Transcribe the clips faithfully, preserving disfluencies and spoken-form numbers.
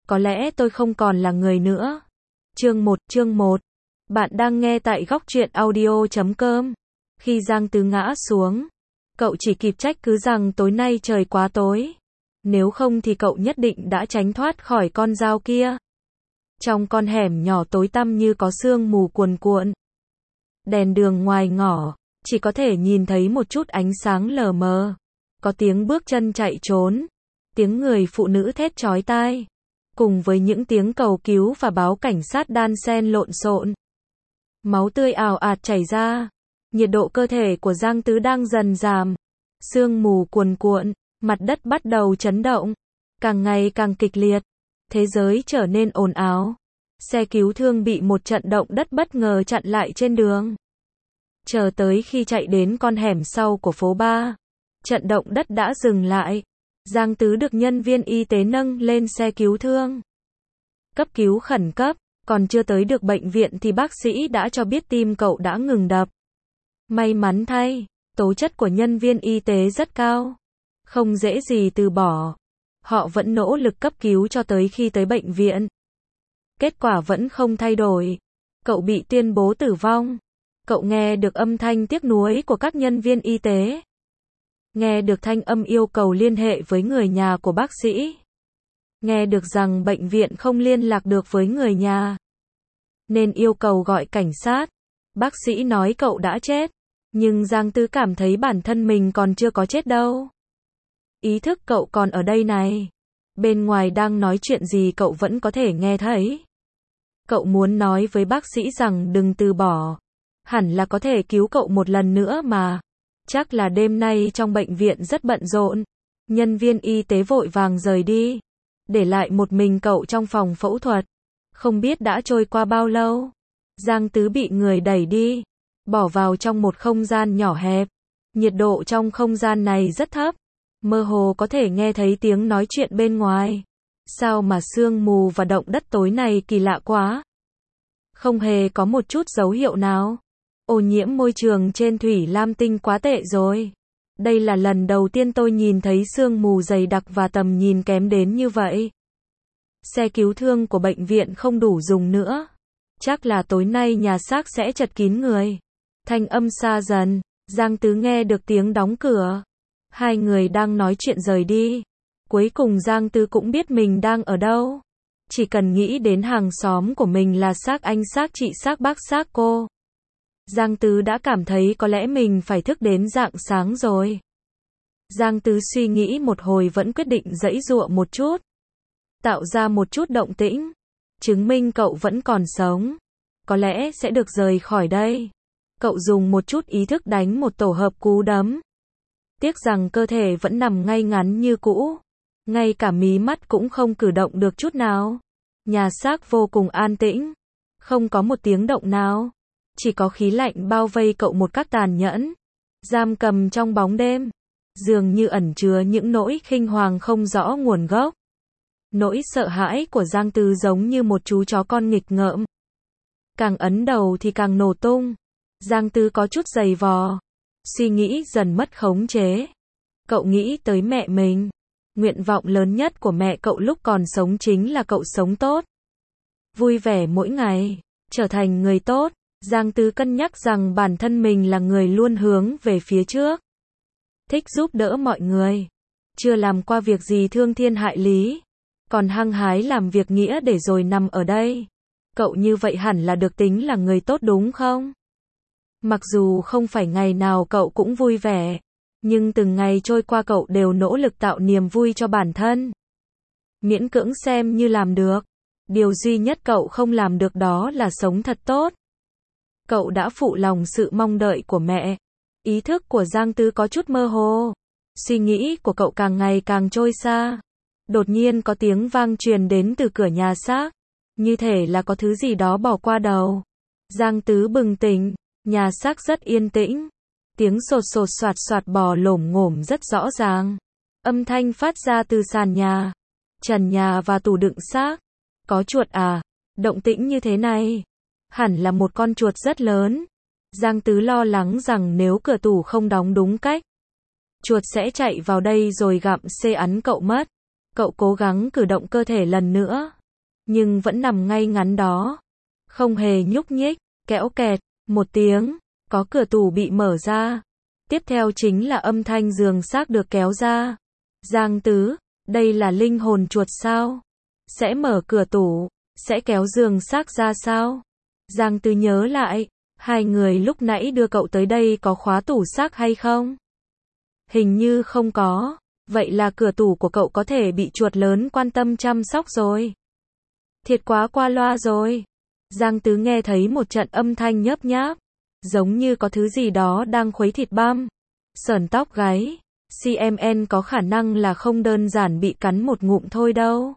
có lẽ tôi không còn là người nữa. Chương một, chương một. Bạn đang nghe tại góc truyện audio chấm com. Khi Giang Tứ ngã xuống, cậu chỉ kịp trách cứ rằng tối nay trời quá tối. Nếu không thì cậu nhất định đã tránh thoát khỏi con dao kia. Trong con hẻm nhỏ tối tăm như có sương mù cuồn cuộn. Đèn đường ngoài ngõ, chỉ có thể nhìn thấy một chút ánh sáng lờ mờ. Có tiếng bước chân chạy trốn, tiếng người phụ nữ thét chói tai, cùng với những tiếng cầu cứu và báo cảnh sát đan xen lộn xộn. Máu tươi ào ạt chảy ra, nhiệt độ cơ thể của Giang Tứ đang dần giảm. Sương mù cuồn cuộn, mặt đất bắt đầu chấn động, càng ngày càng kịch liệt. Thế giới trở nên ồn ào. Xe cứu thương bị một trận động đất bất ngờ chặn lại trên đường. Chờ tới khi chạy đến con hẻm sau của phố ba, trận động đất đã dừng lại. Giang Tứ được nhân viên y tế nâng lên xe cứu thương. Cấp cứu khẩn cấp, còn chưa tới được bệnh viện thì bác sĩ đã cho biết tim cậu đã ngừng đập. May mắn thay, tố chất của nhân viên y tế rất cao. Không dễ gì từ bỏ. Họ vẫn nỗ lực cấp cứu cho tới khi tới bệnh viện. Kết quả vẫn không thay đổi. Cậu bị tuyên bố tử vong. Cậu nghe được âm thanh tiếc nuối của các nhân viên y tế. Nghe được thanh âm yêu cầu liên hệ với người nhà của bác sĩ. Nghe được rằng bệnh viện không liên lạc được với người nhà, nên yêu cầu gọi cảnh sát. Bác sĩ nói cậu đã chết. Nhưng Giang Tứ cảm thấy bản thân mình còn chưa có chết đâu. Ý thức cậu còn ở đây này. Bên ngoài đang nói chuyện gì cậu vẫn có thể nghe thấy. Cậu muốn nói với bác sĩ rằng đừng từ bỏ. Hẳn là có thể cứu cậu một lần nữa mà. Chắc là đêm nay trong bệnh viện rất bận rộn. Nhân viên y tế vội vàng rời đi, để lại một mình cậu trong phòng phẫu thuật. Không biết đã trôi qua bao lâu. Giang Tứ bị người đẩy đi, bỏ vào trong một không gian nhỏ hẹp. Nhiệt độ trong không gian này rất thấp. Mơ hồ có thể nghe thấy tiếng nói chuyện bên ngoài. Sao mà sương mù và động đất tối này kỳ lạ quá. Không hề có một chút dấu hiệu nào. Ô nhiễm môi trường trên Thủy Lam Tinh quá tệ rồi. Đây là lần đầu tiên tôi nhìn thấy sương mù dày đặc và tầm nhìn kém đến như vậy. Xe cứu thương của bệnh viện không đủ dùng nữa. Chắc là tối nay nhà xác sẽ chật kín người. Thanh âm xa dần, Giang Tứ nghe được tiếng đóng cửa. Hai người đang nói chuyện rời đi. Cuối cùng Giang Tứ cũng biết mình đang ở đâu. Chỉ cần nghĩ đến hàng xóm của mình là xác anh xác chị xác bác xác cô. Giang Tứ đã cảm thấy có lẽ mình phải thức đến rạng sáng rồi. Giang Tứ suy nghĩ một hồi vẫn quyết định giãy giụa một chút. Tạo ra một chút động tĩnh. Chứng minh cậu vẫn còn sống. Có lẽ sẽ được rời khỏi đây. Cậu dùng một chút ý thức đánh một tổ hợp cú đấm. Tiếc rằng cơ thể vẫn nằm ngay ngắn như cũ. Ngay cả mí mắt cũng không cử động được chút nào. Nhà xác vô cùng an tĩnh. Không có một tiếng động nào. Chỉ có khí lạnh bao vây cậu một cách tàn nhẫn. Giam cầm trong bóng đêm. Dường như ẩn chứa những nỗi khinh hoàng không rõ nguồn gốc. Nỗi sợ hãi của Giang Tứ giống như một chú chó con nghịch ngợm. Càng ấn đầu thì càng nổ tung. Giang Tứ có chút giày vò. Suy nghĩ dần mất khống chế. Cậu nghĩ tới mẹ mình. Nguyện vọng lớn nhất của mẹ cậu lúc còn sống chính là cậu sống tốt. Vui vẻ mỗi ngày. Trở thành người tốt. Giang Tứ cân nhắc rằng bản thân mình là người luôn hướng về phía trước. Thích giúp đỡ mọi người. Chưa làm qua việc gì thương thiên hại lý. Còn hăng hái làm việc nghĩa để rồi nằm ở đây. Cậu như vậy hẳn là được tính là người tốt đúng không? Mặc dù không phải ngày nào cậu cũng vui vẻ. Nhưng từng ngày trôi qua cậu đều nỗ lực tạo niềm vui cho bản thân. Miễn cưỡng xem như làm được. Điều duy nhất cậu không làm được đó là sống thật tốt. Cậu đã phụ lòng sự mong đợi của mẹ. Ý thức của Giang Tứ có chút mơ hồ. Suy nghĩ của cậu càng ngày càng trôi xa. Đột nhiên có tiếng vang truyền đến từ cửa nhà xác. Như thể là có thứ gì đó bỏ qua đầu. Giang Tứ bừng tỉnh. Nhà xác rất yên tĩnh. Tiếng sột sột soạt soạt bò lổm ngổm rất rõ ràng. Âm thanh phát ra từ sàn nhà, trần nhà và tủ đựng xác. Có chuột à? Động tĩnh như thế này. Hẳn là một con chuột rất lớn. Giang Tứ lo lắng rằng nếu cửa tủ không đóng đúng cách, chuột sẽ chạy vào đây rồi gặm xê ắn cậu mất. Cậu cố gắng cử động cơ thể lần nữa. nhưng vẫn nằm ngay ngắn đó, không hề nhúc nhích. Kẽo kẹt, một tiếng, có cửa tủ bị mở ra. Tiếp theo chính là âm thanh giường xác được kéo ra. Giang Tứ, đây là linh hồn chuột sao? Sẽ mở cửa tủ, sẽ kéo giường xác ra sao? Giang Tứ nhớ lại, hai người lúc nãy đưa cậu tới đây có khóa tủ xác hay không? Hình như không có, vậy là cửa tủ của cậu có thể bị chuột lớn quan tâm chăm sóc rồi. Thiệt quá qua loa rồi. Giang Tứ nghe thấy một trận âm thanh nhớp nháp, giống như có thứ gì đó đang khuấy thịt băm. Sởn tóc gáy, xê em en có khả năng là không đơn giản bị cắn một ngụm thôi đâu,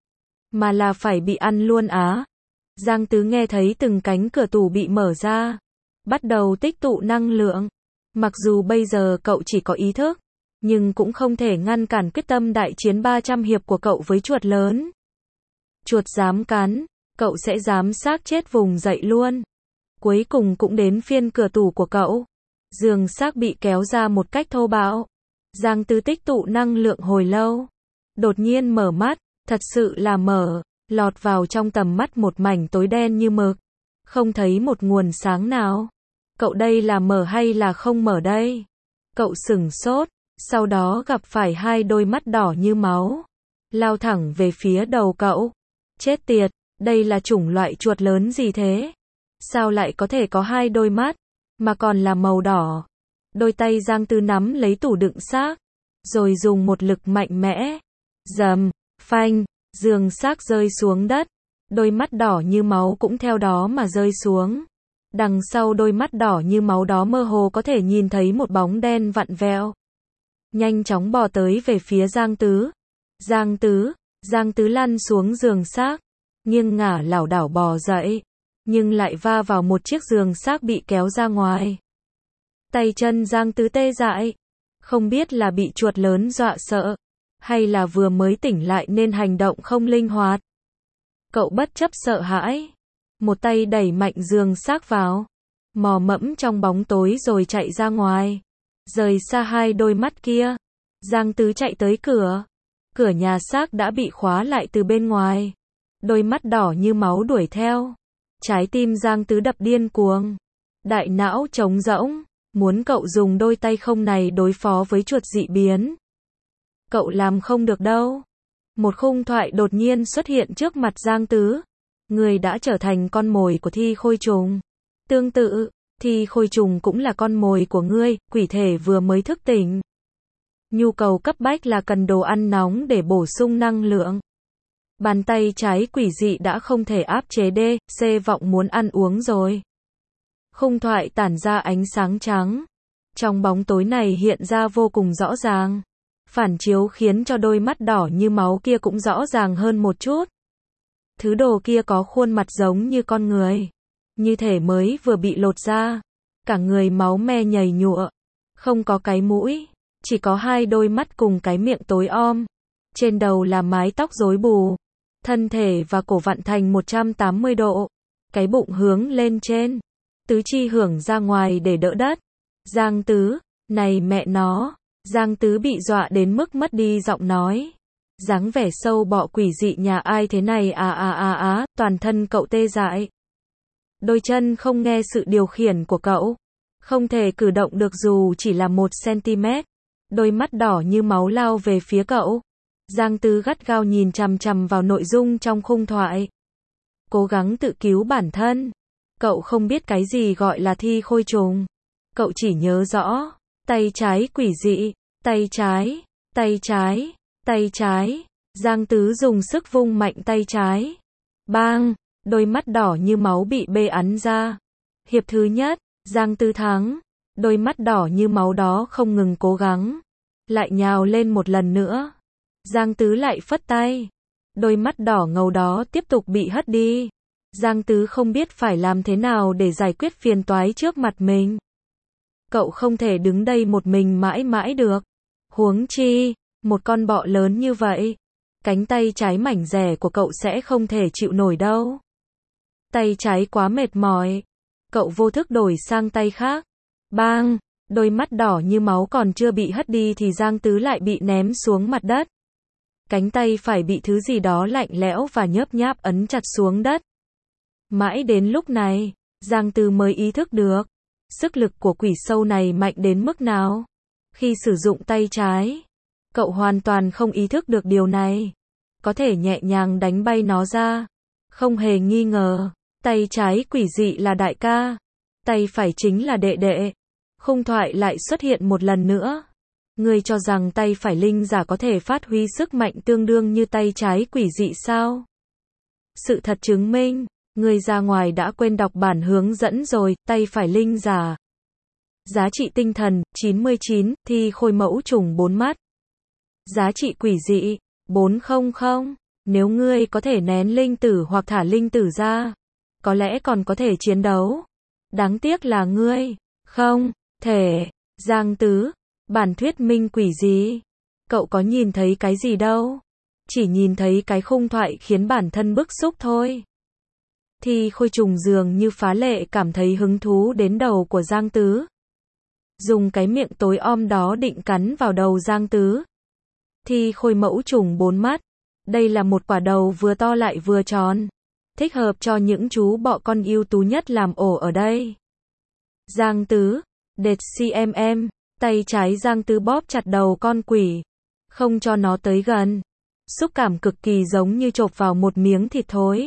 mà là phải bị ăn luôn á. Giang Tứ nghe thấy từng cánh cửa tủ bị mở ra, bắt đầu tích tụ năng lượng. Mặc dù bây giờ cậu chỉ có ý thức, nhưng cũng không thể ngăn cản quyết tâm đại chiến ba trăm hiệp của cậu với chuột lớn. Chuột dám cắn, cậu sẽ dám xác chết vùng dậy luôn. Cuối cùng cũng đến phiên cửa tủ của cậu. Giường xác bị kéo ra một cách thô bạo. Giang Tứ tích tụ năng lượng hồi lâu. Đột nhiên mở mắt, thật sự là mở, lọt vào trong tầm mắt một mảnh tối đen như mực. Không thấy một nguồn sáng nào. Cậu đây là mở hay là không mở đây? Cậu sửng sốt, sau đó gặp phải hai đôi mắt đỏ như máu. Lao thẳng về phía đầu cậu. Chết tiệt, đây là chủng loại chuột lớn gì thế? Sao lại có thể có hai đôi mắt, mà còn là màu đỏ? Đôi tay Giang Tứ nắm lấy tủ đựng xác, rồi dùng một lực mạnh mẽ. Dầm, phanh, giường xác rơi xuống đất. Đôi mắt đỏ như máu cũng theo đó mà rơi xuống. Đằng sau đôi mắt đỏ như máu đó mơ hồ có thể nhìn thấy một bóng đen vặn vẹo. Nhanh chóng bò tới về phía Giang Tứ. Giang Tứ, Giang Tứ lăn xuống giường xác, nghiêng ngả lảo đảo bò dậy, nhưng lại va vào một chiếc giường xác bị kéo ra ngoài. Tay chân Giang Tứ tê dại, không biết là bị chuột lớn dọa sợ, hay là vừa mới tỉnh lại nên hành động không linh hoạt. Cậu bất chấp sợ hãi, một tay đẩy mạnh giường xác vào, mò mẫm trong bóng tối rồi chạy ra ngoài, rời xa hai đôi mắt kia. Giang Tứ chạy tới cửa, cửa nhà xác đã bị khóa lại từ bên ngoài. Đôi mắt đỏ như máu đuổi theo. Trái tim Giang Tứ đập điên cuồng, đại não trống rỗng, muốn cậu dùng đôi tay không này đối phó với chuột dị biến. Cậu làm không được đâu. Một khung thoại đột nhiên xuất hiện trước mặt Giang Tứ. Người đã trở thành con mồi của Thi Khôi Trùng. Tương tự, Thi Khôi Trùng cũng là con mồi của ngươi, quỷ thể vừa mới thức tỉnh. Nhu cầu cấp bách là cần đồ ăn nóng để bổ sung năng lượng. Bàn tay trái quỷ dị đã không thể áp chế đê, xê vọng muốn ăn uống rồi. Khung thoại tản ra ánh sáng trắng. Trong bóng tối này hiện ra vô cùng rõ ràng. Phản chiếu khiến cho đôi mắt đỏ như máu kia cũng rõ ràng hơn một chút. Thứ đồ kia có khuôn mặt giống như con người. Như thể mới vừa bị lột ra. Cả người máu me nhầy nhụa. Không có cái mũi. Chỉ có hai đôi mắt cùng cái miệng tối om. Trên đầu là mái tóc rối bù. Thân thể và cổ vặn thành một trăm tám mươi độ. Cái bụng hướng lên trên. Tứ chi hưởng ra ngoài để đỡ đất. Giang Tứ, này mẹ nó. Giang Tứ bị dọa đến mức mất đi giọng nói. Dáng vẻ sâu bọ quỷ dị nhà ai thế này à à à à, toàn thân cậu tê dại. Đôi chân không nghe sự điều khiển của cậu. Không thể cử động được dù chỉ là một xăng-ti-mét. Đôi mắt đỏ như máu lao về phía cậu. Giang Tứ gắt gao nhìn chằm chằm vào nội dung trong khung thoại. Cố gắng tự cứu bản thân. Cậu không biết cái gì gọi là Thi Khôi Trùng. Cậu chỉ nhớ rõ. Tay trái quỷ dị. Tay trái. Tay trái. Tay trái. Giang Tứ dùng sức vung mạnh tay trái. Bang. Đôi mắt đỏ như máu bị bê ắn ra. Hiệp thứ nhất. Giang Tứ thắng. Đôi mắt đỏ như máu đó không ngừng cố gắng. Lại nhào lên một lần nữa. Giang Tứ lại phất tay. Đôi mắt đỏ ngầu đó tiếp tục bị hất đi. Giang Tứ không biết phải làm thế nào để giải quyết phiền toái trước mặt mình. Cậu không thể đứng đây một mình mãi mãi được. Huống chi, một con bọ lớn như vậy. Cánh tay trái mảnh rẻ của cậu sẽ không thể chịu nổi đâu. Tay trái quá mệt mỏi. Cậu vô thức đổi sang tay khác. Bang! Đôi mắt đỏ như máu còn chưa bị hất đi thì Giang Tứ lại bị ném xuống mặt đất. cánh tay phải bị thứ gì đó lạnh lẽo và nhớp nháp ấn chặt xuống đất. Mãi đến lúc này, Giang Tứ mới ý thức được, sức lực của quỷ sâu này mạnh đến mức nào. Khi sử dụng tay trái, cậu hoàn toàn không ý thức được điều này. Có thể nhẹ nhàng đánh bay nó ra. Không hề nghi ngờ, tay trái quỷ dị là đại ca, tay phải chính là đệ đệ. Khung thoại lại xuất hiện một lần nữa. Ngươi cho rằng tay phải linh giả có thể phát huy sức mạnh tương đương như tay trái quỷ dị sao? Sự thật chứng minh, ngươi ra ngoài đã quên đọc bản hướng dẫn rồi, tay phải linh giả. Giá trị tinh thần, chín mươi chín, thi khôi mẫu trùng bốn mắt. Giá trị quỷ dị, bốn trăm. Nếu ngươi có thể nén linh tử hoặc thả linh tử ra, có lẽ còn có thể chiến đấu. Đáng tiếc là ngươi, không thể. Giang Tứ, bản thuyết minh quỷ gì? Cậu có nhìn thấy cái gì đâu? Chỉ nhìn thấy cái khung thoại khiến bản thân bức xúc thôi. Thi khôi trùng dường như phá lệ cảm thấy hứng thú đến đầu của Giang Tứ. Dùng cái miệng tối om đó định cắn vào đầu Giang Tứ. Thi khôi mẫu trùng bốn mắt. Đây là một quả đầu vừa to lại vừa tròn. Thích hợp cho những chú bọ con ưu tú nhất làm ổ ở đây. Giang Tứ, đệt cmm, tay trái Giang Tứ bóp chặt đầu con quỷ, không cho nó tới gần. Xúc cảm cực kỳ giống như chộp vào một miếng thịt thối.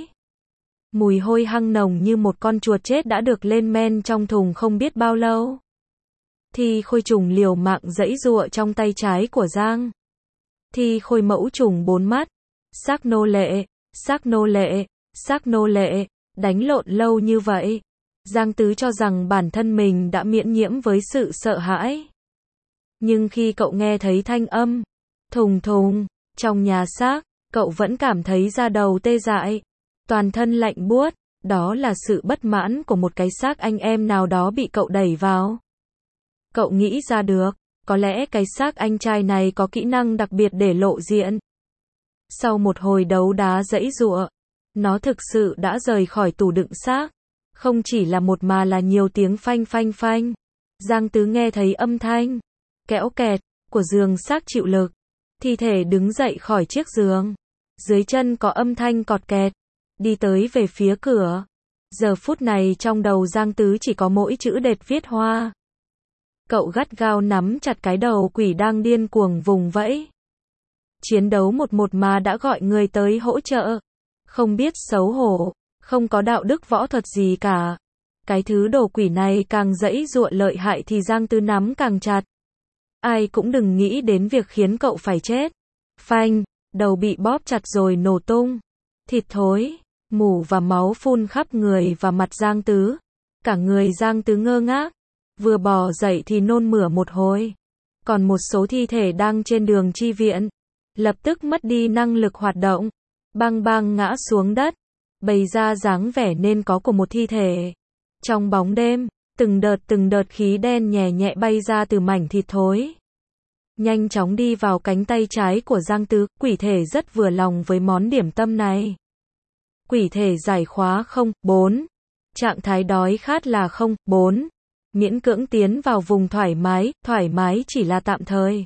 Mùi hôi hăng nồng như một con chuột chết đã được lên men trong thùng không biết bao lâu. Thi khôi trùng liều mạng giãy giụa trong tay trái của Giang. Thi khôi mẫu trùng bốn mắt. Xác nô lệ, xác nô lệ, xác nô lệ, đánh lộn lâu như vậy. Giang Tứ cho rằng bản thân mình đã miễn nhiễm với sự sợ hãi. Nhưng khi cậu nghe thấy thanh âm thùng thùng trong nhà xác, cậu vẫn cảm thấy da đầu tê dại, toàn thân lạnh buốt. Đó là sự bất mãn của một cái xác anh em nào đó bị cậu đẩy vào. Cậu nghĩ ra được, có lẽ cái xác anh trai này có kỹ năng đặc biệt để lộ diện. Sau một hồi đấu đá giãy giụa, nó thực sự đã rời khỏi tủ đựng xác. Không chỉ là một mà là nhiều tiếng phanh phanh phanh. Giang Tứ nghe thấy âm thanh kéo kẹt của giường xác chịu lực. Thi thể đứng dậy khỏi chiếc giường. Dưới chân có âm thanh cọt kẹt. Đi tới về phía cửa. Giờ phút này trong đầu Giang Tứ chỉ có mỗi chữ đệt viết hoa. Cậu gắt gao nắm chặt cái đầu quỷ đang điên cuồng vùng vẫy. Chiến đấu một một mà đã gọi người tới hỗ trợ. Không biết xấu hổ, không có đạo đức võ thuật gì cả. Cái thứ đồ quỷ này càng giãy giụa lợi hại thì Giang Tứ nắm càng chặt. Ai cũng đừng nghĩ đến việc khiến cậu phải chết. Phanh, đầu bị bóp chặt rồi nổ tung. Thịt thối, mủ và máu phun khắp người và mặt Giang Tứ. Cả người Giang Tứ ngơ ngác. Vừa bò dậy thì nôn mửa một hồi. Còn một số thi thể đang trên đường chi viện, lập tức mất đi năng lực hoạt động. Bang bang ngã xuống đất. Bày ra dáng vẻ nên có của một thi thể. Trong bóng đêm, từng đợt từng đợt khí đen nhẹ nhẹ bay ra từ mảnh thịt thối. Nhanh chóng đi vào cánh tay trái của Giang Tứ. Quỷ thể rất vừa lòng với món điểm tâm này. Quỷ thể giải khóa không bốn. Trạng thái đói khát là không bốn. Miễn cưỡng tiến vào vùng thoải mái. Thoải mái chỉ là tạm thời.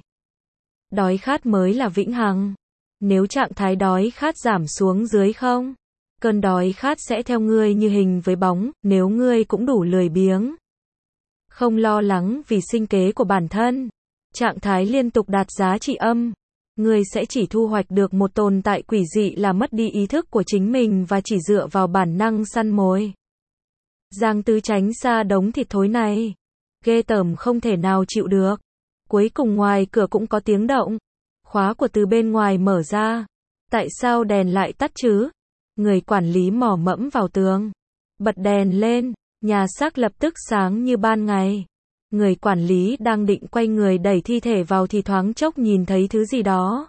Đói khát mới là vĩnh hằng. Nếu trạng thái đói khát giảm xuống dưới không, cơn đói khát sẽ theo ngươi như hình với bóng. Nếu ngươi cũng đủ lười biếng, không lo lắng vì sinh kế của bản thân, trạng thái liên tục đạt giá trị âm, ngươi sẽ chỉ thu hoạch được một tồn tại quỷ dị là mất đi ý thức của chính mình và chỉ dựa vào bản năng săn mồi. Giang Tứ tránh xa đống thịt thối này. Ghê tởm không thể nào chịu được. Cuối cùng ngoài cửa cũng có tiếng động. Khóa của từ bên ngoài mở ra. Tại sao đèn lại tắt chứ? Người quản lý mò mẫm vào tường. Bật đèn lên. Nhà xác lập tức sáng như ban ngày. Người quản lý đang định quay người đẩy thi thể vào thì thoáng chốc nhìn thấy thứ gì đó.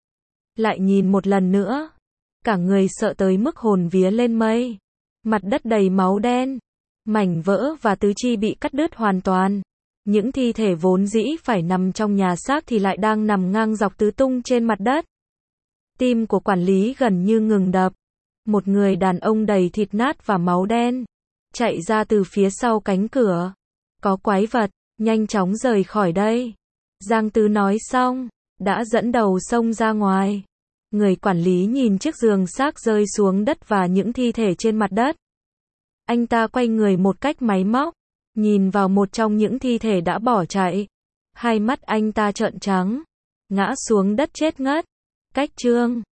Lại nhìn một lần nữa. Cả người sợ tới mức hồn vía lên mây. Mặt đất đầy máu đen. Mảnh vỡ và tứ chi bị cắt đứt hoàn toàn. Những thi thể vốn dĩ phải nằm trong nhà xác thì lại đang nằm ngang dọc tứ tung trên mặt đất. Tim của quản lý gần như ngừng đập. Một người đàn ông đầy thịt nát và máu đen chạy ra từ phía sau cánh cửa. Có quái vật, nhanh chóng rời khỏi đây. Giang Tứ nói xong, đã dẫn đầu xông ra ngoài. Người quản lý nhìn chiếc giường xác rơi xuống đất và những thi thể trên mặt đất. Anh ta quay người một cách máy móc, nhìn vào một trong những thi thể đã bỏ chạy. Hai mắt anh ta trợn trắng, ngã xuống đất chết ngất. Cách chương